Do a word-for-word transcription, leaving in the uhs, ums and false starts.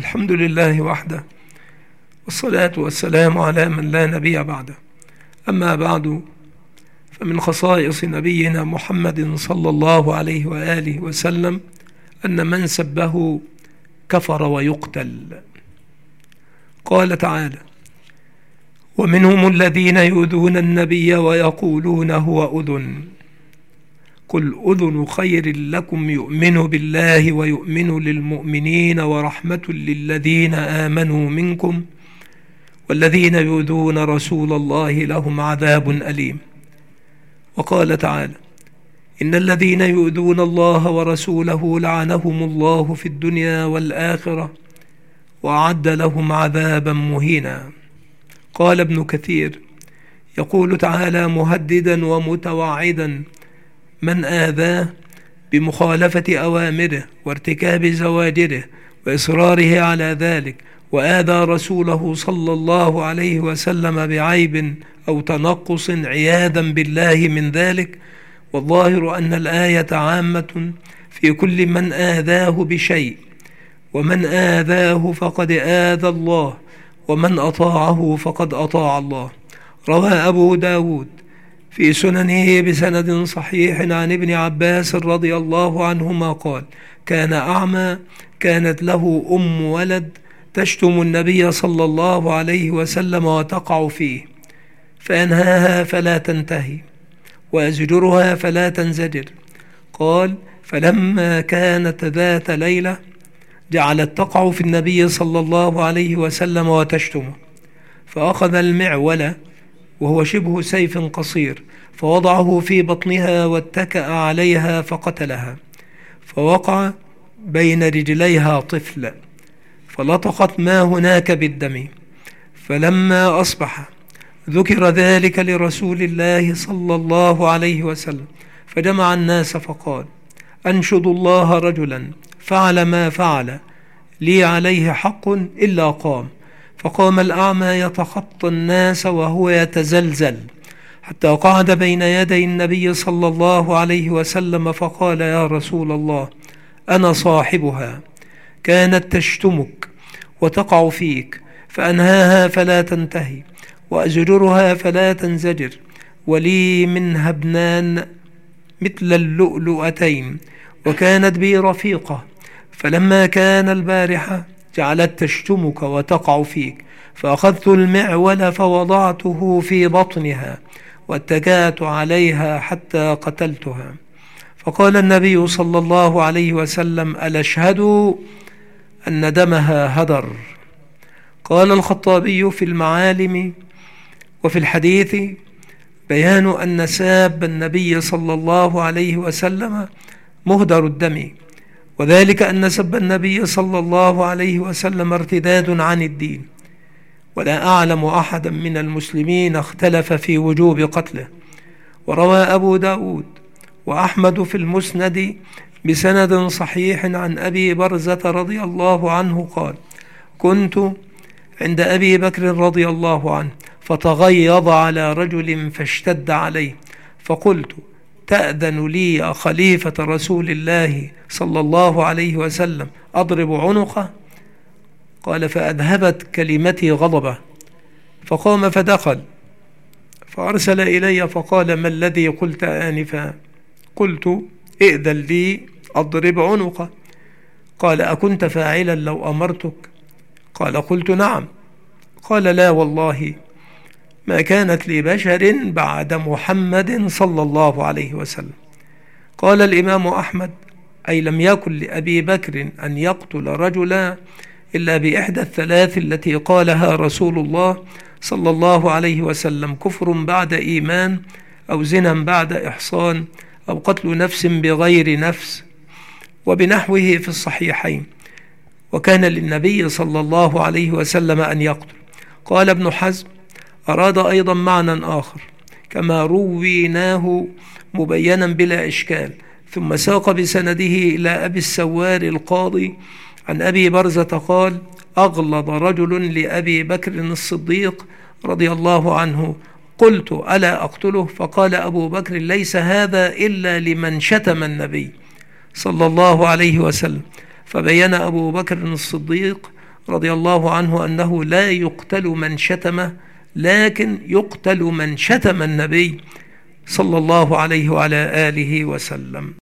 الحمد لله وحده، والصلاة والسلام على من لا نبي بعده. أما بعد، فمن خصائص نبينا محمد صلى الله عليه وآله وسلم أن من سبه كفر ويقتل. قال تعالى: ومنهم الذين يؤذون النبي ويقولون هو أذن، قل أذن خير لكم يؤمن بالله ويؤمن للمؤمنين ورحمة للذين آمنوا منكم والذين يؤذون رسول الله لهم عذاب أليم. وقال تعالى: إن الذين يؤذون الله ورسوله لعنهم الله في الدنيا والآخرة وأعد لهم عذابا مهينا. قال ابن كثير: يقول تعالى مهددا ومتوعدا من آذاه بمخالفة أوامره وارتكاب زواجره وإصراره على ذلك، وآذى رسوله صلى الله عليه وسلم بعيب أو تنقص عياذا بالله من ذلك. والظاهر أن الآية عامة في كل من آذاه بشيء، ومن آذاه فقد آذى الله، ومن أطاعه فقد أطاع الله. روى أبو داود في سننه بسند صحيح عن ابن عباس رضي الله عنهما قال: كان أعمى، كانت له أم ولد تشتم النبي صلى الله عليه وسلم وتقع فيه، فأنهاها فلا تنتهي وأزجرها فلا تنزجر. قال: فلما كانت ذات ليلة جعلت تقع في النبي صلى الله عليه وسلم وتشتمه، فأخذ المعول وهو شبه سيف قصير فوضعه في بطنها واتكأ عليها فقتلها، فوقع بين رجليها طفل فلطقت ما هناك بالدم. فلما أصبح ذكر ذلك لرسول الله صلى الله عليه وسلم، فجمع الناس فقال: أنشد الله رجلا فعل ما فعل لي عليه حق إلا قام. فقام الأعمى يتخطى الناس وهو يتزلزل حتى قعد بين يدي النبي صلى الله عليه وسلم فقال: يا رسول الله، أنا صاحبها، كانت تشتمك وتقع فيك، فأنهاها فلا تنتهي وأزجرها فلا تنزجر، ولي منها ابنان مثل اللؤلؤتين، وكانت بي رفيقة، فلما كان البارحة جعلت تشتمك وتقع فيك، فأخذت المعول فوضعته في بطنها واتكأت عليها حتى قتلتها. فقال النبي صلى الله عليه وسلم: ألا اشهدوا أن دمها هدر. قال الخطابي في المعالم وفي الحديث بيان أن ساب النبي صلى الله عليه وسلم مهدر الدم، وذلك أن سب النبي صلى الله عليه وسلم ارتداد عن الدين، ولا أعلم أحدا من المسلمين اختلف في وجوب قتله. وروى أبو داود وأحمد في المسند بسند صحيح عن أبي برزة رضي الله عنه قال: كنت عند أبي بكر رضي الله عنه فتغيظ على رجل فاشتد عليه، فقلت: تأذن لي يا خليفة رسول الله صلى الله عليه وسلم أضرب عنقه؟ قال: فأذهبت كلمتي غضبه، فقام فدخل فأرسل إلي فقال: ما الذي قلت آنفا؟ قلت: ائذن لي أضرب عنقه. قال: أكنت فاعلا لو أمرتك؟ قال: قلت: نعم. قال: لا والله ما كانت لبشر بعد محمد صلى الله عليه وسلم. قال الإمام أحمد: أي لم يكن لأبي بكر أن يقتل رجلا إلا بإحدى الثلاث التي قالها رسول الله صلى الله عليه وسلم: كفر بعد إيمان، أو زنا بعد إحصان، أو قتل نفس بغير نفس، وبنحوه في الصحيحين. وكان للنبي صلى الله عليه وسلم أن يقتل. قال ابن حزم: أراد أيضا معنى آخر كما رويناه مبينا بلا إشكال، ثم ساق بسنده إلى أبي السوار القاضي عن أبي برزة قال: أغلظ رجل لأبي بكر الصديق رضي الله عنه، قلت: ألا أقتله؟ فقال أبو بكر: ليس هذا إلا لمن شتم النبي صلى الله عليه وسلم. فبين أبو بكر الصديق رضي الله عنه أنه لا يقتل من شتمه، لكن يقتل من شتم النبي صلى الله عليه وعلى آله وسلم.